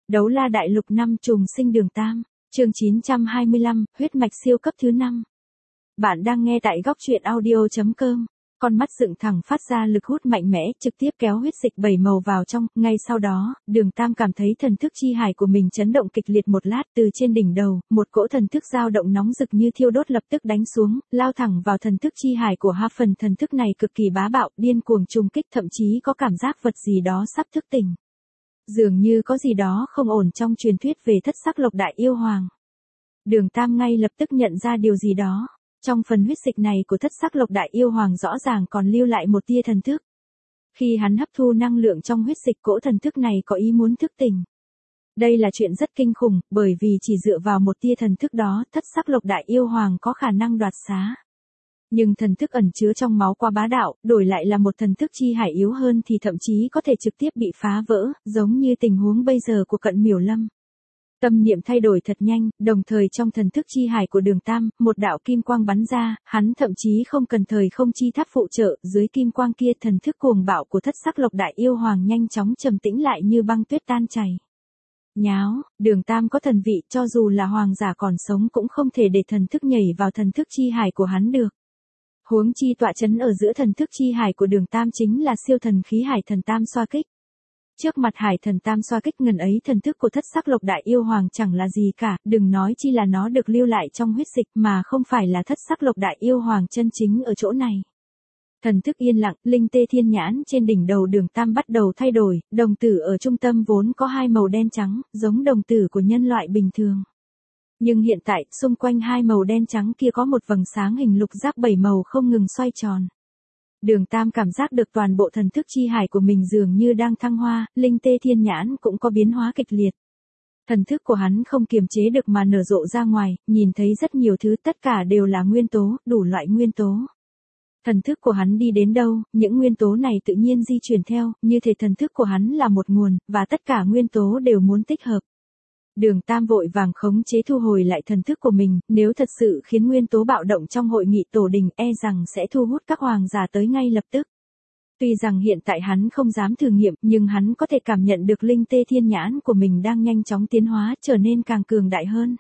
Đấu la đại lục 5 trùng sinh đường Tam, chương 925, huyết mạch siêu cấp thứ 5. Bạn đang nghe tại góc truyện audio.com. Con mắt dựng thẳng phát ra lực hút mạnh mẽ, trực tiếp kéo huyết dịch bảy màu vào trong. Ngay sau đó, đường Tam cảm thấy thần thức chi hải của mình chấn động kịch liệt một lát. Từ trên đỉnh đầu, một cỗ thần thức dao động nóng rực như thiêu đốt lập tức đánh xuống, lao thẳng vào thần thức chi hải của Ha. Phần thần thức này cực kỳ bá bạo, điên cuồng trùng kích, thậm chí có cảm giác vật gì đó sắp thức tỉnh. Dường như có gì đó không ổn trong truyền thuyết về thất sắc lộc đại yêu hoàng. Đường Tam ngay lập tức nhận ra điều gì đó. Trong phần huyết dịch này của thất sắc lộc đại yêu hoàng rõ ràng còn lưu lại một tia thần thức. Khi hắn hấp thu năng lượng trong huyết dịch, cỗ thần thức này có ý muốn thức tỉnh. Đây là chuyện rất kinh khủng, bởi vì chỉ dựa vào một tia thần thức đó, thất sắc lộc đại yêu hoàng có khả năng đoạt xá. Nhưng thần thức ẩn chứa trong máu quá bá đạo, đổi lại là một thần thức chi hải yếu hơn thì thậm chí có thể trực tiếp bị phá vỡ, giống như tình huống bây giờ của Cận Miểu Lâm. Tâm niệm thay đổi thật nhanh, đồng thời trong thần thức chi hải của đường Tam, một đạo kim quang bắn ra, hắn thậm chí không cần thời không chi tháp phụ trợ, dưới kim quang kia thần thức cuồng bạo của thất sắc lộc đại yêu hoàng nhanh chóng trầm tĩnh lại như băng tuyết tan chảy. Nháo, đường Tam có thần vị, cho dù là hoàng giả còn sống cũng không thể để thần thức nhảy vào thần thức chi hải của hắn được. Huống chi tọa chấn ở giữa thần thức chi hải của đường Tam chính là siêu thần khí hải thần tam xoa kích. Trước mặt hải thần tam xoa kích ngần ấy thần thức của thất sắc lộc đại yêu hoàng chẳng là gì cả, đừng nói chi là nó được lưu lại trong huyết dịch mà không phải là thất sắc lộc đại yêu hoàng chân chính ở chỗ này. Thần thức yên lặng, linh tê thiên nhãn trên đỉnh đầu đường Tam bắt đầu thay đổi, đồng tử ở trung tâm vốn có hai màu đen trắng, giống đồng tử của nhân loại bình thường. Nhưng hiện tại, xung quanh hai màu đen trắng kia có một vầng sáng hình lục giác bảy màu không ngừng xoay tròn. Đường Tam cảm giác được toàn bộ thần thức chi hải của mình dường như đang thăng hoa, linh tê thiên nhãn cũng có biến hóa kịch liệt. Thần thức của hắn không kiềm chế được mà nở rộ ra ngoài, nhìn thấy rất nhiều thứ, tất cả đều là nguyên tố, đủ loại nguyên tố. Thần thức của hắn đi đến đâu, những nguyên tố này tự nhiên di chuyển theo, như thể thần thức của hắn là một nguồn, và tất cả nguyên tố đều muốn tích hợp. Đường Tam vội vàng khống chế thu hồi lại thần thức của mình, nếu thật sự khiến nguyên tố bạo động trong hội nghị tổ đình e rằng sẽ thu hút các hoàng giả tới ngay lập tức. Tuy rằng hiện tại hắn không dám thử nghiệm, nhưng hắn có thể cảm nhận được linh tê thiên nhãn của mình đang nhanh chóng tiến hóa, trở nên càng cường đại hơn.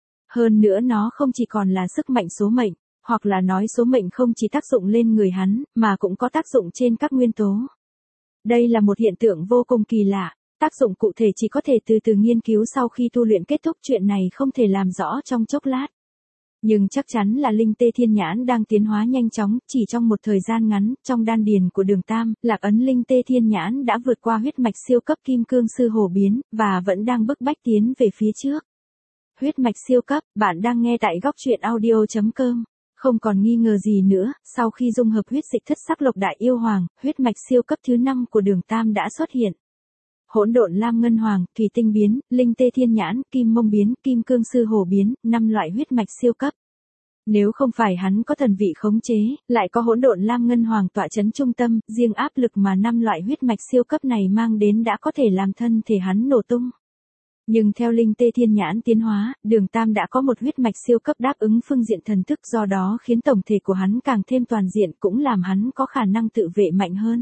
Hơn nữa nó không chỉ còn là sức mạnh số mệnh, hoặc là nói số mệnh không chỉ tác dụng lên người hắn, mà cũng có tác dụng trên các nguyên tố. Đây là một hiện tượng vô cùng kỳ lạ. Tác dụng cụ thể chỉ có thể từ từ nghiên cứu sau khi tu luyện kết thúc, chuyện này không thể làm rõ trong chốc lát. Nhưng chắc chắn là linh tê thiên nhãn đang tiến hóa nhanh chóng, chỉ trong một thời gian ngắn, trong đan điền của đường Tam, lạc ấn linh tê thiên nhãn đã vượt qua huyết mạch siêu cấp kim cương sư hổ biến, và vẫn đang bức bách tiến về phía trước. Huyết mạch siêu cấp, bạn đang nghe tại góc truyện audio.com. Không còn nghi ngờ gì nữa, sau khi dung hợp huyết dịch thất sắc lộc đại yêu hoàng, huyết mạch siêu cấp thứ 5 của đường Tam đã xuất hiện. Hỗn độn lam ngân hoàng, thủy tinh biến, linh tê thiên nhãn, kim mông biến, kim cương sư hổ biến, 5 loại huyết mạch siêu cấp. Nếu không phải hắn có thần vị khống chế, lại có hỗn độn lam ngân hoàng tọa chấn trung tâm, riêng áp lực mà 5 loại huyết mạch siêu cấp này mang đến đã có thể làm thân thể hắn nổ tung. Nhưng theo linh tê thiên nhãn tiến hóa, đường Tam đã có một huyết mạch siêu cấp đáp ứng phương diện thần thức, do đó khiến tổng thể của hắn càng thêm toàn diện, cũng làm hắn có khả năng tự vệ mạnh hơn.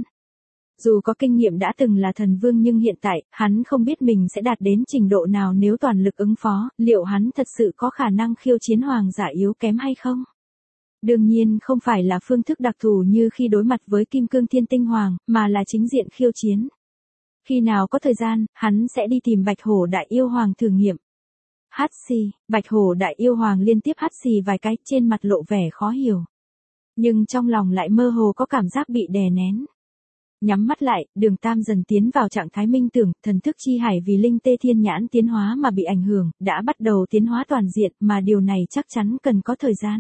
Dù có kinh nghiệm đã từng là thần vương nhưng hiện tại, hắn không biết mình sẽ đạt đến trình độ nào nếu toàn lực ứng phó, liệu hắn thật sự có khả năng khiêu chiến hoàng giả yếu kém hay không? Đương nhiên không phải là phương thức đặc thù như khi đối mặt với kim cương thiên tinh hoàng, mà là chính diện khiêu chiến. Khi nào có thời gian, hắn sẽ đi tìm bạch hổ đại yêu hoàng thử nghiệm. Hắt xì, bạch hổ đại yêu hoàng liên tiếp hắt xì vài cái, trên mặt lộ vẻ khó hiểu. Nhưng trong lòng lại mơ hồ có cảm giác bị đè nén. Nhắm mắt lại, đường Tam dần tiến vào trạng thái minh tưởng, thần thức chi hải vì linh tê thiên nhãn tiến hóa mà bị ảnh hưởng, đã bắt đầu tiến hóa toàn diện, mà điều này chắc chắn cần có thời gian.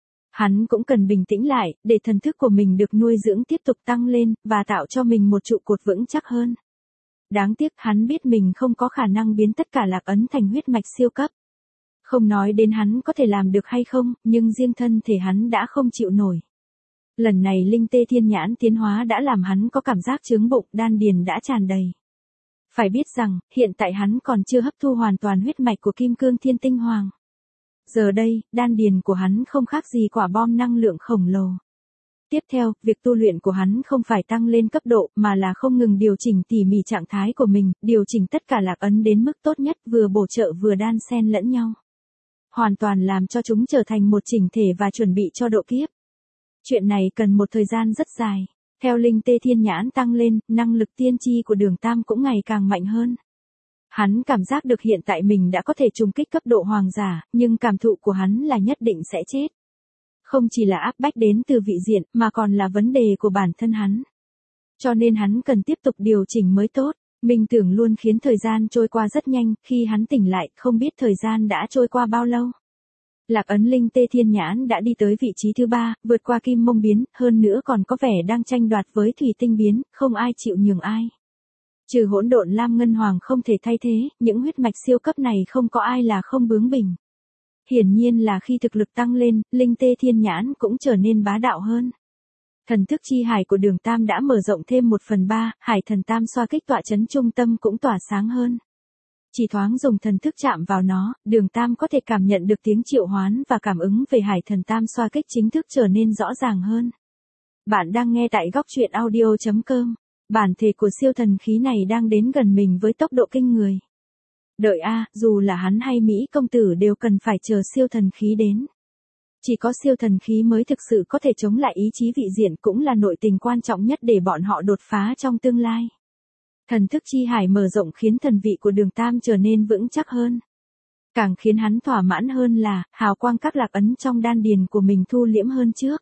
Hắn cũng cần bình tĩnh lại, để thần thức của mình được nuôi dưỡng tiếp tục tăng lên, và tạo cho mình một trụ cột vững chắc hơn. Đáng tiếc hắn biết mình không có khả năng biến tất cả lạc ấn thành huyết mạch siêu cấp. Không nói đến hắn có thể làm được hay không, nhưng riêng thân thể hắn đã không chịu nổi. Lần này linh tê thiên nhãn tiến hóa đã làm hắn có cảm giác chướng bụng, đan điền đã tràn đầy. Phải biết rằng, hiện tại hắn còn chưa hấp thu hoàn toàn huyết mạch của kim cương thiên tinh hoàng. Giờ đây, đan điền của hắn không khác gì quả bom năng lượng khổng lồ. Tiếp theo, việc tu luyện của hắn không phải tăng lên cấp độ mà là không ngừng điều chỉnh tỉ mỉ trạng thái của mình, điều chỉnh tất cả lạc ấn đến mức tốt nhất, vừa bổ trợ vừa đan xen lẫn nhau. Hoàn toàn làm cho chúng trở thành một chỉnh thể và chuẩn bị cho độ kiếp. Chuyện này cần một thời gian rất dài. Theo linh tê thiên nhãn tăng lên, năng lực tiên tri của Đường Tam cũng ngày càng mạnh hơn. Hắn cảm giác được hiện tại mình đã có thể trùng kích cấp độ hoàng giả, nhưng cảm thụ của hắn là nhất định sẽ chết. Không chỉ là áp bách đến từ vị diện, mà còn là vấn đề của bản thân hắn. Cho nên hắn cần tiếp tục điều chỉnh mới tốt. Minh tưởng luôn khiến thời gian trôi qua rất nhanh, khi hắn tỉnh lại, không biết thời gian đã trôi qua bao lâu. Lạc ấn linh tê thiên nhãn đã đi tới vị trí thứ 3, vượt qua kim mông biến, hơn nữa còn có vẻ đang tranh đoạt với thủy tinh biến, không ai chịu nhường ai. Trừ hỗn độn lam ngân hoàng không thể thay thế, những huyết mạch siêu cấp này không có ai là không bướng bỉnh. Hiển nhiên là khi thực lực tăng lên, linh tê thiên nhãn cũng trở nên bá đạo hơn. Thần thức chi hải của Đường Tam đã mở rộng thêm 1/3, hải thần tam xoa kích tọa chấn trung tâm cũng tỏa sáng hơn. Chỉ thoáng dùng thần thức chạm vào nó, Đường Tam có thể cảm nhận được tiếng triệu hoán và cảm ứng về hải thần tam xoa kích chính thức trở nên rõ ràng hơn. Bạn đang nghe tại góc truyện audio.com. Bản thể của siêu thần khí này đang đến gần mình với tốc độ kinh người. Đợi a, dù là hắn hay Mỹ công tử đều cần phải chờ siêu thần khí đến. Chỉ có siêu thần khí mới thực sự có thể chống lại ý chí vị diện, cũng là nội tình quan trọng nhất để bọn họ đột phá trong tương lai. Thần thức chi hải mở rộng khiến thần vị của Đường Tam trở nên vững chắc hơn. Càng khiến hắn thỏa mãn hơn là, hào quang các lạc ấn trong đan điền của mình thu liễm hơn trước.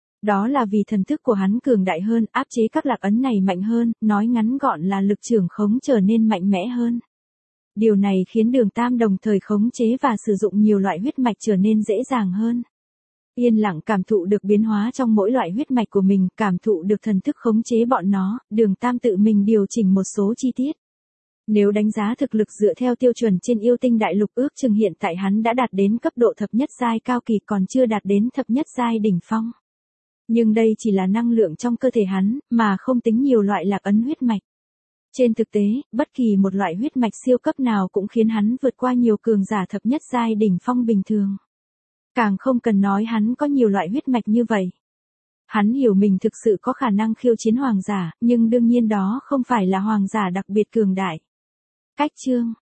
Đó là vì thần thức của hắn cường đại hơn, áp chế các lạc ấn này mạnh hơn, nói ngắn gọn là lực trưởng khống trở nên mạnh mẽ hơn. Điều này khiến Đường Tam đồng thời khống chế và sử dụng nhiều loại huyết mạch trở nên dễ dàng hơn. Yên lặng cảm thụ được biến hóa trong mỗi loại huyết mạch của mình, cảm thụ được thần thức khống chế bọn nó, Đường Tam tự mình điều chỉnh một số chi tiết. Nếu đánh giá thực lực dựa theo tiêu chuẩn trên yêu tinh đại lục, ước chừng hiện tại hắn đã đạt đến cấp độ thập nhất giai cao kỳ, còn chưa đạt đến thập nhất giai đỉnh phong. Nhưng đây chỉ là năng lượng trong cơ thể hắn, mà không tính nhiều loại lạc ấn huyết mạch. Trên thực tế, bất kỳ một loại huyết mạch siêu cấp nào cũng khiến hắn vượt qua nhiều cường giả thập nhất giai đỉnh phong bình thường. Càng không cần nói hắn có nhiều loại huyết mạch như vậy. Hắn hiểu mình thực sự có khả năng khiêu chiến hoàng giả, nhưng đương nhiên đó không phải là hoàng giả đặc biệt cường đại. Cách chương